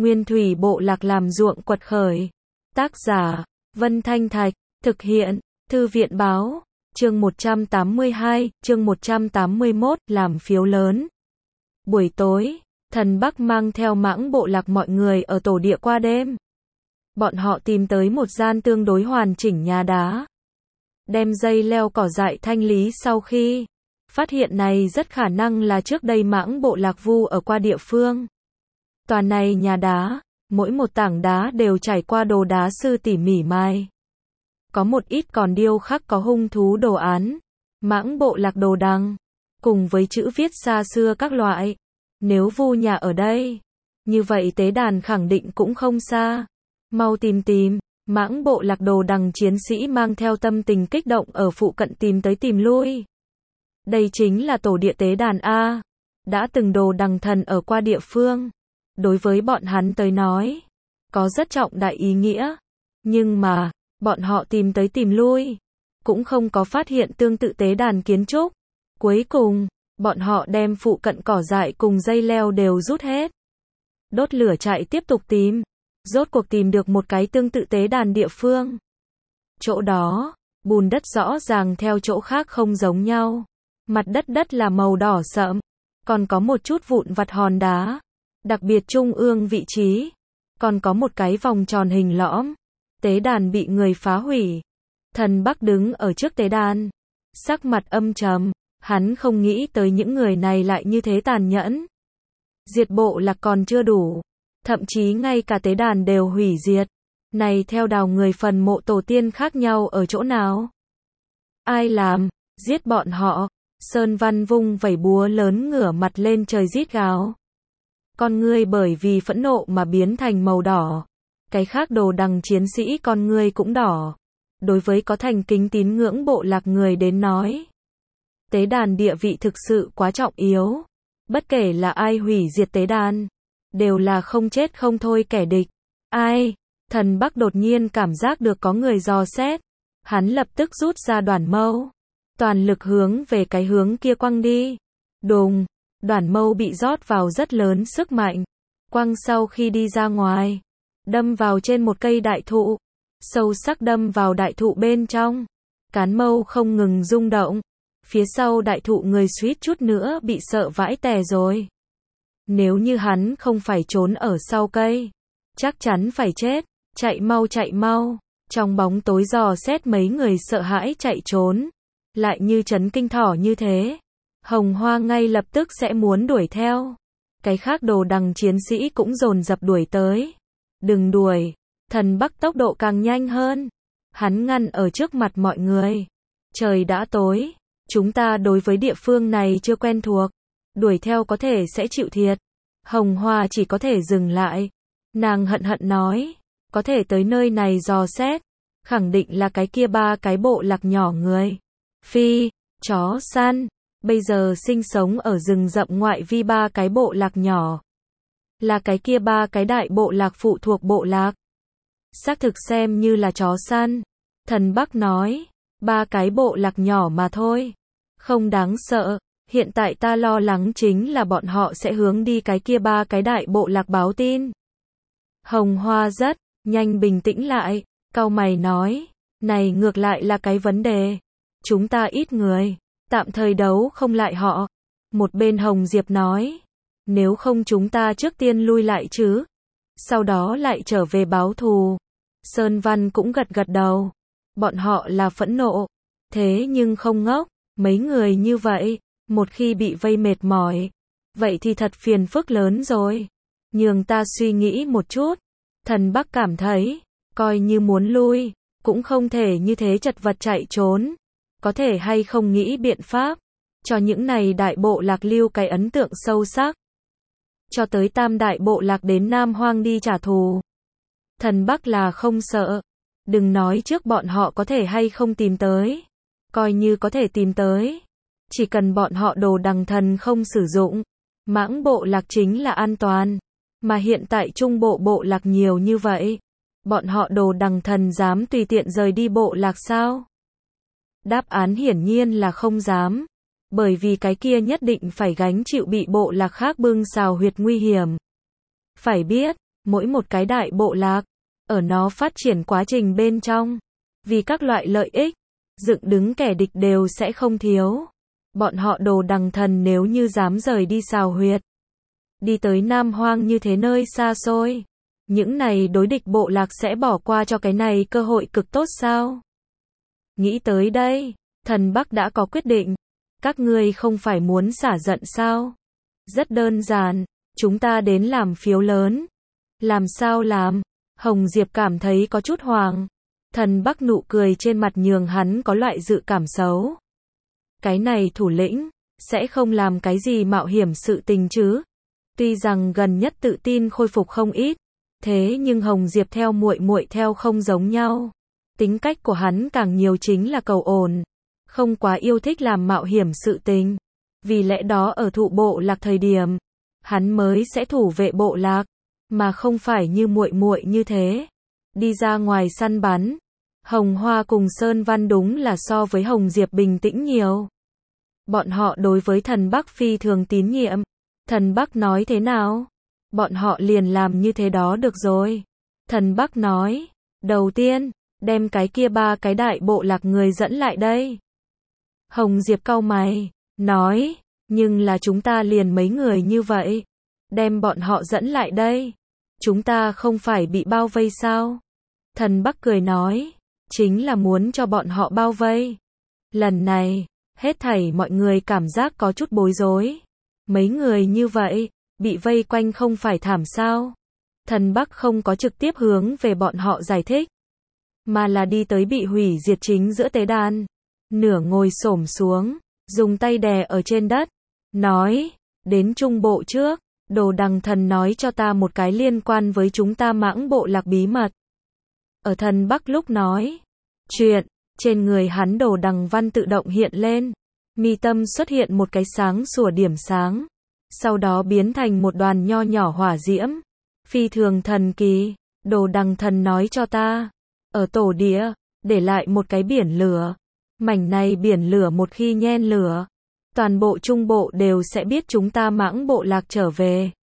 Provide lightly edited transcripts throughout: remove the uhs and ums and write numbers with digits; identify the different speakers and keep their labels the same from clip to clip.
Speaker 1: Nguyên thủy bộ lạc làm ruộng quật khởi. Tác giả, Vân Thanh Thạch, thực hiện, Thư viện báo, chương 182, chương 181, làm phiếu lớn. Buổi tối, thần Bắc mang theo mãng bộ lạc mọi người ở tổ địa qua đêm. Bọn họ tìm tới một gian tương đối hoàn chỉnh nhà đá. Đem dây leo cỏ dại thanh lý sau khi phát hiện này rất khả năng là trước đây mãng bộ lạc vu ở qua địa phương. Tòa này nhà đá, mỗi một tảng đá đều trải qua đồ đá sư tỉ mỉ mai. Có một ít còn điêu khắc có hung thú đồ án, mãng bộ lạc đồ đằng, cùng với chữ viết xa xưa các loại. Nếu vu nhà ở đây, như vậy tế đàn khẳng định cũng không xa. Mau tìm, mãng bộ lạc đồ đằng chiến sĩ mang theo tâm tình kích động ở phụ cận tìm tới tìm lui. Đây chính là tổ địa tế đàn A, đã từng đồ đằng thần ở qua địa phương. Đối với bọn hắn tới nói, có rất trọng đại ý nghĩa. Nhưng mà, bọn họ tìm tới tìm lui, cũng không có phát hiện tương tự tế đàn kiến trúc. Cuối cùng, bọn họ đem phụ cận cỏ dại cùng dây leo đều rút hết. Đốt lửa chạy tiếp tục tìm. Rốt cuộc tìm được một cái tương tự tế đàn địa phương. Chỗ đó, bùn đất rõ ràng theo chỗ khác không giống nhau. Mặt đất là màu đỏ sẫm, còn có một chút vụn vặt hòn đá. Đặc biệt trung ương vị trí, còn có một cái vòng tròn hình lõm. Tế đàn bị người phá hủy. Thần Bắc đứng ở trước tế đàn, sắc mặt âm trầm, hắn không nghĩ tới những người này lại như thế tàn nhẫn. Diệt bộ lạc còn chưa đủ, thậm chí ngay cả tế đàn đều hủy diệt. Này theo đào người phần mộ tổ tiên khác nhau ở chỗ nào? Ai làm? Giết bọn họ. Sơn Văn vung vẩy búa lớn ngửa mặt lên trời rít gào. Con ngươi bởi vì phẫn nộ mà biến thành màu đỏ. Cái khác đồ đằng chiến sĩ con ngươi cũng đỏ. Đối với có thành kính tín ngưỡng bộ lạc người đến nói, tế đàn địa vị thực sự quá trọng yếu. Bất kể là ai hủy diệt tế đàn, đều là không chết không thôi kẻ địch. Ai? Thần Bắc đột nhiên cảm giác được có người dò xét. Hắn lập tức rút ra đoản mâu, toàn lực hướng về cái hướng kia quăng đi. Đùng, đoản mâu bị rót vào rất lớn sức mạnh. Quăng sau khi đi ra ngoài, đâm vào trên một cây đại thụ, sâu sắc đâm vào đại thụ bên trong. Cán mâu không ngừng rung động. Phía sau đại thụ người suýt chút nữa bị sợ vãi tè rồi. Nếu như hắn không phải trốn ở sau cây, chắc chắn phải chết. Chạy mau. Trong bóng tối dò xét mấy người sợ hãi chạy trốn. Lại như chấn kinh thỏ như thế. Hồng Hoa ngay lập tức sẽ muốn đuổi theo. Cái khác đồ đằng chiến sĩ cũng dồn dập đuổi tới. Đừng đuổi. Thần Bắc tốc độ càng nhanh hơn. Hắn ngăn ở trước mặt mọi người. Trời đã tối. Chúng ta đối với địa phương này chưa quen thuộc. Đuổi theo có thể sẽ chịu thiệt. Hồng Hoa chỉ có thể dừng lại. Nàng hận nói. Có thể tới nơi này dò xét. Khẳng định là cái kia ba cái bộ lạc nhỏ người. Phi, chó săn. Bây giờ sinh sống ở rừng rậm ngoại vi ba cái bộ lạc nhỏ. Là cái kia ba cái đại bộ lạc phụ thuộc bộ lạc. Xác thực xem như là chó săn. Thần Bắc nói. Ba cái bộ lạc nhỏ mà thôi. Không đáng sợ. Hiện tại ta lo lắng chính là bọn họ sẽ hướng đi cái kia ba cái đại bộ lạc báo tin. Hồng Hoa rất nhanh bình tĩnh lại. Cau mày nói. Này ngược lại là cái vấn đề. Chúng ta ít người. Tạm thời đấu không lại họ. Một bên Hồng Diệp nói. Nếu không chúng ta trước tiên lui lại chứ. Sau đó lại trở về báo thù. Sơn Văn cũng gật đầu. Bọn họ là phẫn nộ. Thế nhưng không ngốc. Mấy người như vậy, một khi bị vây mệt mỏi, vậy thì thật phiền phức lớn rồi. Nhường ta suy nghĩ một chút. Thần Bắc cảm thấy, coi như muốn lui, cũng không thể như thế chật vật chạy trốn. Có thể hay không nghĩ biện pháp, cho những này đại bộ lạc lưu cái ấn tượng sâu sắc. Cho tới tam đại bộ lạc đến Nam Hoang đi trả thù. Thần Bắc là không sợ. Đừng nói trước bọn họ có thể hay không tìm tới. Coi như có thể tìm tới. Chỉ cần bọn họ đồ đằng thần không sử dụng. Mãng bộ lạc chính là an toàn. Mà hiện tại trung bộ bộ lạc nhiều như vậy. Bọn họ đồ đằng thần dám tùy tiện rời đi bộ lạc sao? Đáp án hiển nhiên là không dám. Bởi vì cái kia nhất định phải gánh chịu bị bộ lạc khác bưng xào huyệt nguy hiểm. Phải biết, mỗi một cái đại bộ lạc, ở nó phát triển quá trình bên trong, vì các loại lợi ích, dựng đứng kẻ địch đều sẽ không thiếu. Bọn họ Đồ Đằng Thần nếu như dám rời đi Xào Huyệt, đi tới Nam Hoang như thế nơi xa xôi, những này đối địch bộ lạc sẽ bỏ qua cho cái này cơ hội cực tốt sao? Nghĩ tới đây, Thần Bắc đã có quyết định. Các ngươi không phải muốn xả giận sao? Rất đơn giản, chúng ta đến làm phiếu lớn. Làm sao làm? Hồng Diệp cảm thấy có chút hoàng. Thần Bắc nụ cười trên mặt nhường hắn có loại dự cảm xấu. Cái này thủ lĩnh, sẽ không làm cái gì mạo hiểm sự tình chứ? Tuy rằng gần nhất tự tin khôi phục không ít, thế nhưng Hồng Diệp theo muội muội theo không giống nhau. Tính cách của hắn càng nhiều chính là cầu ổn, không quá yêu thích làm mạo hiểm sự tình. Vì lẽ đó ở thụ bộ lạc thời điểm, hắn mới sẽ thủ vệ bộ lạc, mà không phải như muội muội như thế, đi ra ngoài săn bắn. Hồng Hoa cùng Sơn Văn đúng là so với Hồng Diệp bình tĩnh nhiều. Bọn họ đối với Thần Bắc phi thường tín nhiệm. Thần Bắc nói thế nào? Bọn họ liền làm như thế đó được rồi. Thần Bắc nói, đầu tiên, đem cái kia 3 cái đại bộ lạc người dẫn lại đây. Hồng Diệp cau mày, nói, nhưng là chúng ta liền mấy người như vậy, đem bọn họ dẫn lại đây, chúng ta không phải bị bao vây sao? Thần Bắc cười nói, chính là muốn cho bọn họ bao vây. Lần này, hết thảy mọi người cảm giác có chút bối rối. Mấy người như vậy, bị vây quanh không phải thảm sao? Thần Bắc không có trực tiếp hướng về bọn họ giải thích, mà là đi tới bị hủy diệt chính giữa tế đàn. Nửa ngồi xổm xuống, dùng tay đè ở trên đất, nói, đến trung bộ trước, Đồ Đằng Thần nói cho ta một cái liên quan với chúng ta Mãng bộ lạc bí mật. Ở Thần Bắc lúc nói chuyện, trên người hắn Đồ Đằng văn tự động hiện lên, mi tâm xuất hiện một cái sáng sủa điểm sáng, sau đó biến thành một đoàn nho nhỏ hỏa diễm, phi thường thần kỳ. Đồ Đằng Thần nói cho ta, ở tổ địa, để lại một cái biển lửa. Mảnh này biển lửa một khi nhen lửa, toàn bộ trung bộ đều sẽ biết chúng ta Mãng bộ lạc trở về.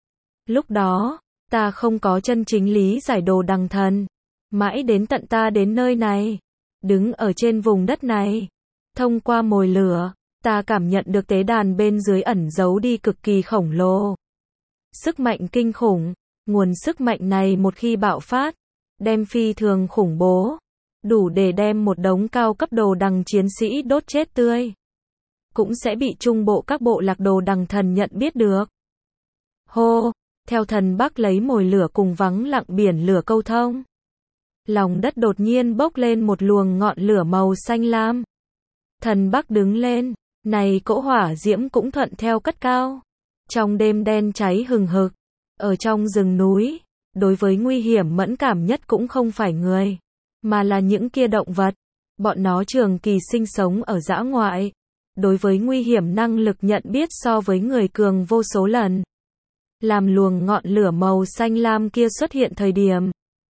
Speaker 1: Lúc đó, ta không có chân chính lý giải Đồ Đằng Thần. Mãi đến tận ta đến nơi này, đứng ở trên vùng đất này, thông qua mồi lửa, ta cảm nhận được tế đàn bên dưới ẩn giấu đi cực kỳ khổng lồ. Sức mạnh kinh khủng, nguồn sức mạnh này một khi bạo phát, đem phi thường khủng bố, đủ để đem một đống cao cấp Đồ Đằng chiến sĩ đốt chết tươi. Cũng sẽ bị trung bộ các bộ lạc Đồ Đằng Thần nhận biết được. Hô, theo Thần Bắc lấy mồi lửa cùng vắng lặng biển lửa câu thông. Lòng đất đột nhiên bốc lên một luồng ngọn lửa màu xanh lam. Thần Bắc đứng lên, này cỗ hỏa diễm cũng thuận theo cất cao. Trong đêm đen cháy hừng hực, ở trong rừng núi, đối với nguy hiểm mẫn cảm nhất cũng không phải người, mà là những kia động vật. Bọn nó trường kỳ sinh sống ở dã ngoại, đối với nguy hiểm năng lực nhận biết so với người cường vô số lần. Làm luồng ngọn lửa màu xanh lam kia xuất hiện thời điểm,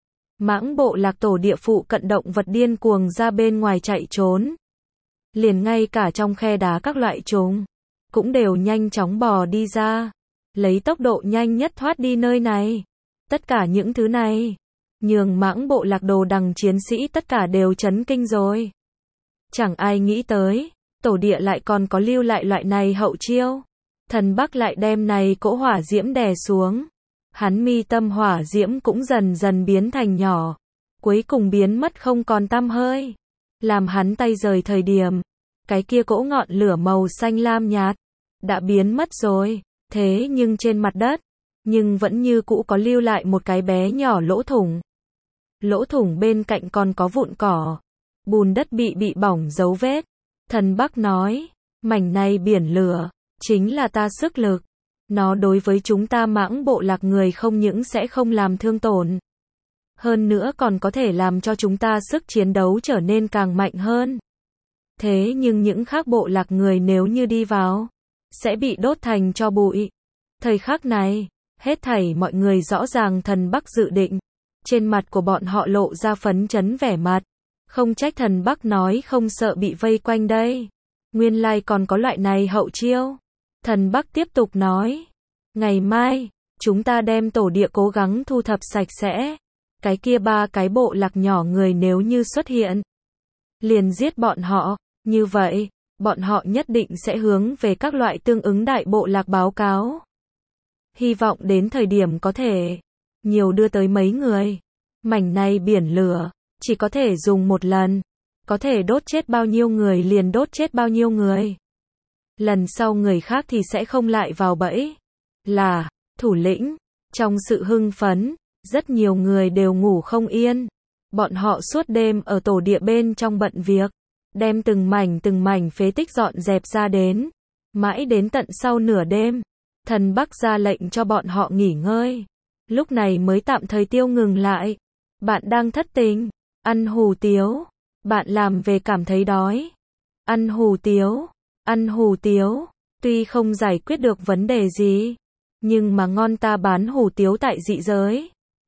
Speaker 1: Mãng bộ lạc tổ địa phụ cận động vật điên cuồng ra bên ngoài chạy trốn. Liền ngay cả trong khe đá các loại trùng, cũng đều nhanh chóng bò đi ra, lấy tốc độ nhanh nhất thoát đi nơi này. Tất cả những thứ này, nhường Mãng bộ lạc Đồ Đằng chiến sĩ tất cả đều chấn kinh rồi. Chẳng ai nghĩ tới, tổ địa lại còn có lưu lại loại này hậu chiêu. Thần Bắc lại đem này cỗ hỏa diễm đè xuống. Hắn mi tâm hỏa diễm cũng dần dần biến thành nhỏ, cuối cùng biến mất không còn tăm hơi. Làm hắn tay rời thời điểm, cái kia cỗ ngọn lửa màu xanh lam nhạt đã biến mất rồi, thế nhưng trên mặt đất, nhưng vẫn như cũ có lưu lại một cái bé nhỏ lỗ thủng. Lỗ thủng bên cạnh còn có vụn cỏ, bùn đất bị bỏng dấu vết. Thần Bắc nói, mảnh này biển lửa, chính là ta sức lực. Nó đối với chúng ta Mãng bộ lạc người không những sẽ không làm thương tổn, hơn nữa còn có thể làm cho chúng ta sức chiến đấu trở nên càng mạnh hơn. Thế nhưng những khác bộ lạc người nếu như đi vào, sẽ bị đốt thành tro bụi. Thời khắc này, hết thảy mọi người rõ ràng Thần Bắc dự định. Trên mặt của bọn họ lộ ra phấn chấn vẻ mặt. Không trách Thần Bắc nói không sợ bị vây quanh đây. Nguyên lai còn có loại này hậu chiêu. Thần Bắc tiếp tục nói, ngày mai, Chúng ta đem tổ địa cố gắng thu thập sạch sẽ. Cái kia 3 cái bộ lạc nhỏ người nếu như xuất hiện, liền giết bọn họ. Như vậy, bọn họ nhất định sẽ hướng về các loại tương ứng đại bộ lạc báo cáo. Hy vọng đến thời điểm có thể nhiều đưa tới mấy người. Mảnh này biển lửa, chỉ có thể dùng một lần. Có thể đốt chết bao nhiêu người liền đốt chết bao nhiêu người. Lần sau người khác thì sẽ không lại vào bẫy. Là thủ lĩnh, trong sự hưng phấn, rất nhiều người đều ngủ không yên. Bọn họ suốt đêm ở tổ địa bên trong bận việc, đem từng mảnh phế tích dọn dẹp ra đến. Mãi đến tận sau nửa đêm, thần Bắc ra lệnh cho bọn họ nghỉ ngơi. Lúc này mới tạm thời tiêu ngừng lại. Bạn đang thất tình, ăn hủ tiếu. Bạn làm về cảm thấy đói. Ăn hủ tiếu, ăn hủ tiếu. Tuy không giải quyết được vấn đề gì, nhưng mà ngon, ta bán hủ tiếu tại dị giới.